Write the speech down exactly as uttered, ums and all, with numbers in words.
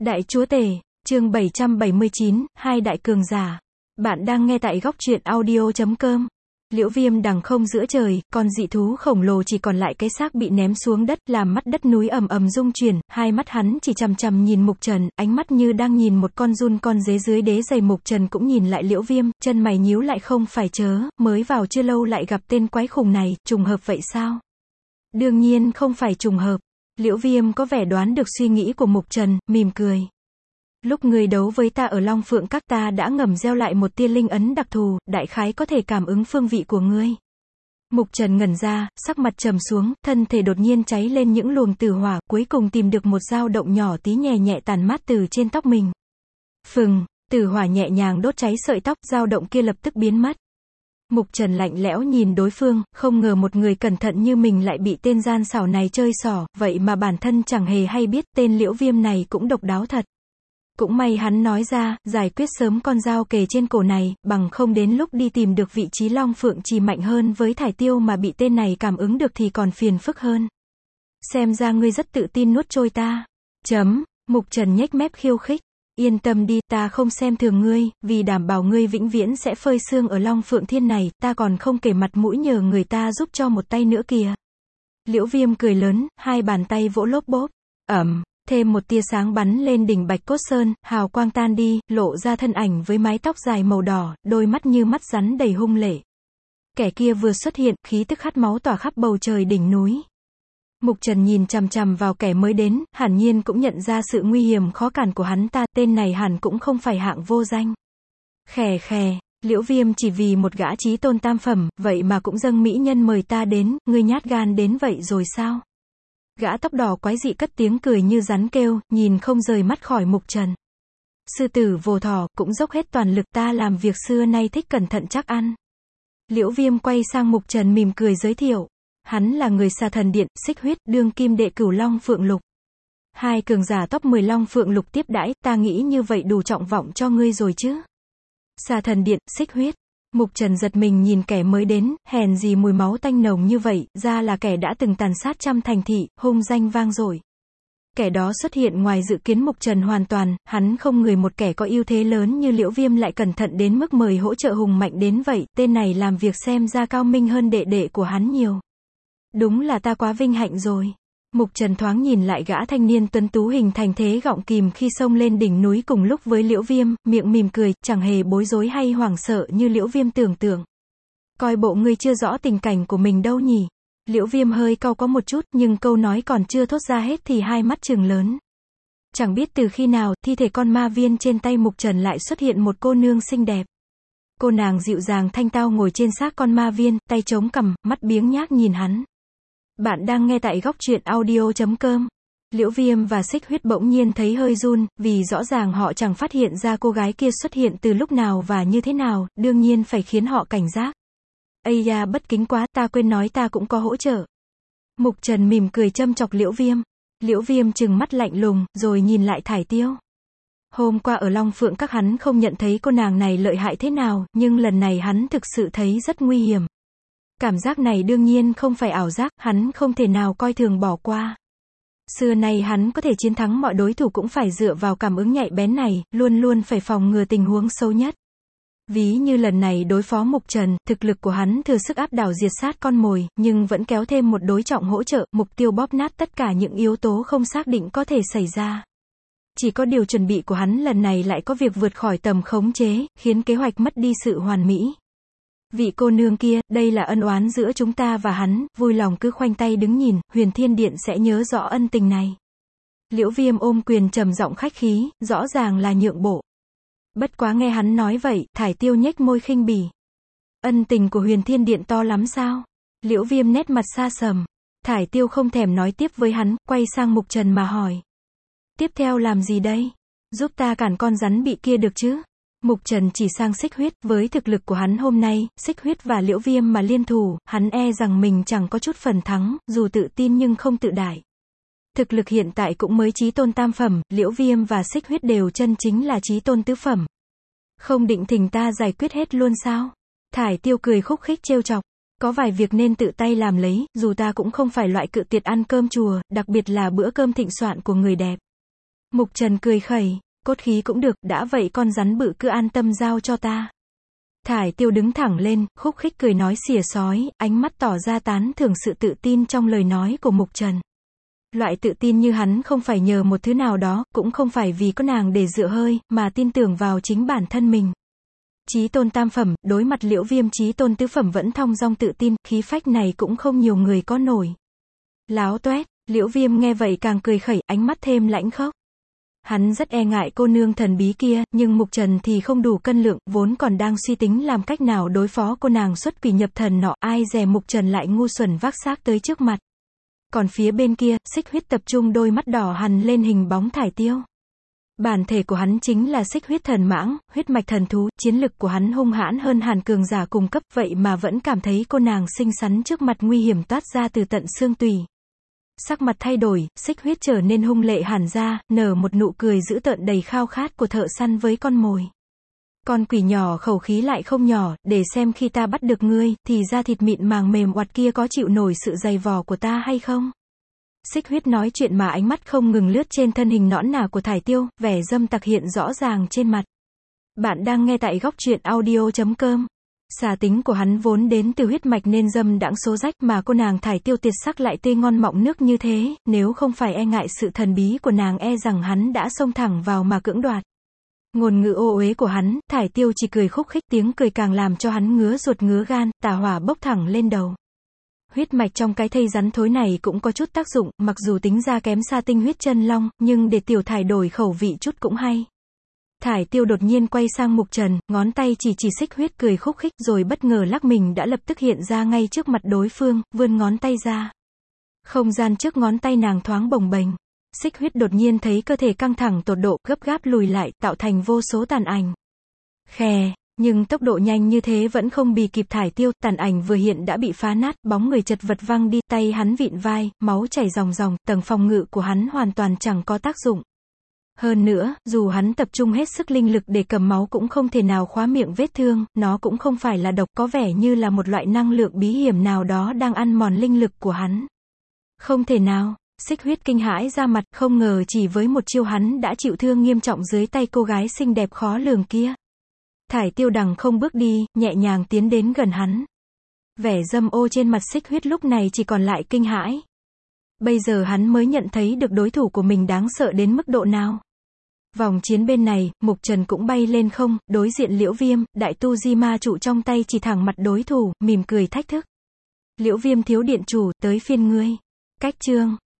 Đại chúa tể, chương bảy trăm bảy mươi chín, hai đại cường giả. Bạn đang nghe tại góc truyện audio chấm com. Liễu Viêm đằng không giữa trời, con dị thú khổng lồ chỉ còn lại cái xác bị ném xuống đất, làm mắt đất núi ầm ầm rung chuyển, hai mắt hắn chỉ chằm chằm nhìn Mục Trần, ánh mắt như đang nhìn một con giun con dế dưới đế giày. Mục Trần cũng nhìn lại Liễu Viêm, chân mày nhíu lại, không phải chớ, mới vào chưa lâu lại gặp tên quái khủng này, trùng hợp vậy sao? Đương nhiên không phải trùng hợp. Liễu Viêm có vẻ đoán được suy nghĩ của Mục Trần, mỉm cười. Lúc ngươi đấu với ta ở Long Phượng Các, ta đã ngầm gieo lại một tia linh ấn đặc thù, đại khái có thể cảm ứng phương vị của ngươi. Mục Trần ngẩn ra, sắc mặt trầm xuống, thân thể đột nhiên cháy lên những luồng tử hỏa, cuối cùng tìm được một dao động nhỏ tí nhẹ nhẹ tàn mát từ trên tóc mình. Phừng, tử hỏa nhẹ nhàng đốt cháy sợi tóc, dao động kia lập tức biến mất. Mục Trần lạnh lẽo nhìn đối phương, không ngờ một người cẩn thận như mình lại bị tên gian xảo này chơi xỏ, vậy mà bản thân chẳng hề hay biết, tên Liễu Viêm này cũng độc đáo thật. Cũng may hắn nói ra, giải quyết sớm con dao kề trên cổ này, bằng không đến lúc đi tìm được vị trí Long Phượng Trì mạnh hơn với Thải Tiêu mà bị tên này cảm ứng được thì còn phiền phức hơn. Xem ra ngươi rất tự tin nuốt trôi ta. Chấm, Mục Trần nhếch mép khiêu khích. Yên tâm đi, ta không xem thường ngươi, vì đảm bảo ngươi vĩnh viễn sẽ phơi sương ở Long Phượng Thiên này, ta còn không kể mặt mũi nhờ người ta giúp cho một tay nữa kìa. Liễu Viêm cười lớn, hai bàn tay vỗ lốp bốp, ẩm, thêm một tia sáng bắn lên đỉnh Bạch Cốt Sơn, hào quang tan đi, lộ ra thân ảnh với mái tóc dài màu đỏ, đôi mắt như mắt rắn đầy hung lệ. Kẻ kia vừa xuất hiện, khí tức khát máu tỏa khắp bầu trời đỉnh núi. Mục Trần nhìn chằm chằm vào kẻ mới đến, hẳn nhiên cũng nhận ra sự nguy hiểm khó cản của hắn ta, tên này hẳn cũng không phải hạng vô danh. Khè khè, Liễu Viêm chỉ vì một gã chí tôn tam phẩm, vậy mà cũng dâng mỹ nhân mời ta đến, ngươi nhát gan đến vậy rồi sao? Gã tóc đỏ quái dị cất tiếng cười như rắn kêu, nhìn không rời mắt khỏi Mục Trần. Sư tử vô thỏ, cũng dốc hết toàn lực, ta làm việc xưa nay thích cẩn thận chắc ăn. Liễu Viêm quay sang Mục Trần mỉm cười giới thiệu. Hắn là người Xà Thần Điện, Xích Huyết, đương kim đệ cửu Long Phượng Lục. Hai cường giả top mười Long Phượng Lục tiếp đãi, ta nghĩ như vậy đủ trọng vọng cho ngươi rồi chứ. Xà Thần Điện, Xích Huyết. Mục Trần giật mình nhìn kẻ mới đến, hèn gì mùi máu tanh nồng như vậy, ra là kẻ đã từng tàn sát trăm thành thị, hung danh vang dội. Kẻ đó xuất hiện ngoài dự kiến Mục Trần hoàn toàn, hắn không ngờ một kẻ có ưu thế lớn như Liễu Viêm lại cẩn thận đến mức mời hỗ trợ hùng mạnh đến vậy, tên này làm việc xem ra cao minh hơn đệ đệ của hắn nhiều. Đúng là ta quá vinh hạnh rồi. Mục Trần thoáng nhìn lại gã thanh niên tuấn tú hình thành thế gọng kìm khi xông lên đỉnh núi cùng lúc với Liễu Viêm, miệng mỉm cười, chẳng hề bối rối hay hoảng sợ như Liễu Viêm tưởng tượng. Coi bộ ngươi chưa rõ tình cảnh của mình đâu nhỉ? Liễu Viêm hơi cau có một chút, nhưng câu nói còn chưa thốt ra hết thì hai mắt trừng lớn. Chẳng biết từ khi nào, thi thể con ma viên trên tay Mục Trần lại xuất hiện một cô nương xinh đẹp. Cô nàng dịu dàng thanh tao ngồi trên xác con ma viên, tay chống cằm, mắt biếng nhác nhìn hắn. Bạn đang nghe tại góc truyện audio chấm com. Liễu Viêm và Xích Huyết bỗng nhiên thấy hơi run, vì rõ ràng họ chẳng phát hiện ra cô gái kia xuất hiện từ lúc nào và như thế nào, đương nhiên phải khiến họ cảnh giác. Ây da, bất kính quá, ta quên nói ta cũng có hỗ trợ. Mục Trần mỉm cười châm chọc Liễu Viêm. Liễu Viêm trừng mắt lạnh lùng, rồi nhìn lại Thải Tiêu. Hôm qua ở Long Phượng Các hắn không nhận thấy cô nàng này lợi hại thế nào, nhưng lần này hắn thực sự thấy rất nguy hiểm. Cảm giác này đương nhiên không phải ảo giác, hắn không thể nào coi thường bỏ qua. Xưa nay hắn có thể chiến thắng mọi đối thủ cũng phải dựa vào cảm ứng nhạy bén này, luôn luôn phải phòng ngừa tình huống xấu nhất. Ví như lần này đối phó Mục Trần, thực lực của hắn thừa sức áp đảo diệt sát con mồi, nhưng vẫn kéo thêm một đối trọng hỗ trợ, mục tiêu bóp nát tất cả những yếu tố không xác định có thể xảy ra. Chỉ có điều chuẩn bị của hắn lần này lại có việc vượt khỏi tầm khống chế, khiến kế hoạch mất đi sự hoàn mỹ. Vị cô nương kia, đây là ân oán giữa chúng ta và hắn, vui lòng cứ khoanh tay đứng nhìn, Huyền Thiên Điện sẽ nhớ rõ ân tình này. Liễu Viêm ôm quyền trầm giọng khách khí, rõ ràng là nhượng bộ. Bất quá nghe hắn nói vậy, Thải Tiêu nhếch môi khinh bỉ. Ân tình của Huyền Thiên Điện to lắm sao? Liễu Viêm nét mặt xa sầm. Thải Tiêu không thèm nói tiếp với hắn, quay sang Mục Trần mà hỏi. Tiếp theo làm gì đây? Giúp ta cản con rắn bị kia được chứ? Mục Trần chỉ sang Xích Huyết, với thực lực của hắn hôm nay, Xích Huyết và Liễu Viêm mà liên thủ, hắn e rằng mình chẳng có chút phần thắng, dù tự tin nhưng không tự đại. Thực lực hiện tại cũng mới chí tôn tam phẩm, Liễu Viêm và Xích Huyết đều chân chính là chí tôn tứ phẩm. Không định thỉnh ta giải quyết hết luôn sao? Thải Tiêu cười khúc khích trêu chọc. Có vài việc nên tự tay làm lấy, dù ta cũng không phải loại cự tuyệt ăn cơm chùa, đặc biệt là bữa cơm thịnh soạn của người đẹp. Mục Trần cười khẩy, cốt khí cũng được, đã vậy con rắn bự cứ an tâm giao cho ta. Thải Tiêu đứng thẳng lên, khúc khích cười nói xỉa xói, ánh mắt tỏ ra tán thưởng sự tự tin trong lời nói của Mục Trần. Loại tự tin như hắn không phải nhờ một thứ nào đó, cũng không phải vì có nàng để dựa hơi, mà tin tưởng vào chính bản thân mình. Chí tôn tam phẩm, đối mặt Liễu Viêm chí tôn tứ phẩm vẫn thong dong tự tin, khí phách này cũng không nhiều người có nổi. Láo toét, Liễu Viêm nghe vậy càng cười khẩy, ánh mắt thêm lãnh khốc. Hắn rất e ngại cô nương thần bí kia, nhưng Mục Trần thì không đủ cân lượng, vốn còn đang suy tính làm cách nào đối phó cô nàng xuất quỷ nhập thần nọ, ai dè Mục Trần lại ngu xuẩn vác xác tới trước mặt. Còn phía bên kia, Xích Huyết tập trung đôi mắt đỏ hằn lên hình bóng Thải Tiêu. Bản thể của hắn chính là Xích Huyết thần mãng, huyết mạch thần thú, chiến lực của hắn hung hãn hơn hàn cường giả cùng cấp, vậy mà vẫn cảm thấy cô nàng xinh xắn trước mặt nguy hiểm toát ra từ tận xương tủy. Sắc mặt thay đổi, Xích Huyết trở nên hung lệ hẳn ra, nở một nụ cười dữ tợn đầy khao khát của thợ săn với con mồi. Con quỷ nhỏ khẩu khí lại không nhỏ, để xem khi ta bắt được ngươi, thì da thịt mịn màng mềm oặt kia có chịu nổi sự dày vò của ta hay không? Xích Huyết nói chuyện mà ánh mắt không ngừng lướt trên thân hình nõn nà của Thải Tiêu, vẻ dâm tặc hiện rõ ràng trên mặt. Bạn đang nghe tại góc truyện audio chấm com. Xà tính của hắn vốn đến từ huyết mạch nên dâm đãng số rách, mà cô nàng Thải Tiêu tuyệt sắc lại tươi ngon mọng nước như thế, nếu không phải e ngại sự thần bí của nàng e rằng hắn đã xông thẳng vào mà cưỡng đoạt. Ngôn ngữ ô uế của hắn, Thải Tiêu chỉ cười khúc khích, tiếng cười càng làm cho hắn ngứa ruột ngứa gan, tà hỏa bốc thẳng lên đầu. Huyết mạch trong cái thây rắn thối này cũng có chút tác dụng, mặc dù tính ra kém xa tinh huyết chân long, nhưng để tiểu Thải đổi khẩu vị chút cũng hay. Thải Tiêu đột nhiên quay sang Mục Trần, ngón tay chỉ chỉ Xích Huyết cười khúc khích, rồi bất ngờ lắc mình đã lập tức hiện ra ngay trước mặt đối phương, vươn ngón tay ra. Không gian trước ngón tay nàng thoáng bồng bềnh. Xích Huyết đột nhiên thấy cơ thể căng thẳng tột độ, gấp gáp lùi lại, tạo thành vô số tàn ảnh. Khè, nhưng tốc độ nhanh như thế vẫn không bì kịp Thải Tiêu, tàn ảnh vừa hiện đã bị phá nát, bóng người chật vật văng đi, tay hắn vịn vai, máu chảy ròng ròng, tầng phòng ngự của hắn hoàn toàn chẳng có tác dụng. Hơn nữa, dù hắn tập trung hết sức linh lực để cầm máu cũng không thể nào khóa miệng vết thương, nó cũng không phải là độc, có vẻ như là một loại năng lượng bí hiểm nào đó đang ăn mòn linh lực của hắn. Không thể nào, Xích Huyết kinh hãi ra mặt, không ngờ chỉ với một chiêu hắn đã chịu thương nghiêm trọng dưới tay cô gái xinh đẹp khó lường kia. Thải Tiêu đằng không bước đi, nhẹ nhàng tiến đến gần hắn. Vẻ dâm ô trên mặt Xích Huyết lúc này chỉ còn lại kinh hãi. Bây giờ hắn mới nhận thấy được đối thủ của mình đáng sợ đến mức độ nào. Vòng chiến bên này, Mục Trần cũng bay lên không, đối diện Liễu Viêm, đại tu di ma trụ trong tay chỉ thẳng mặt đối thủ, mỉm cười thách thức. Liễu Viêm thiếu điện chủ, tới phiên ngươi. Cách chương.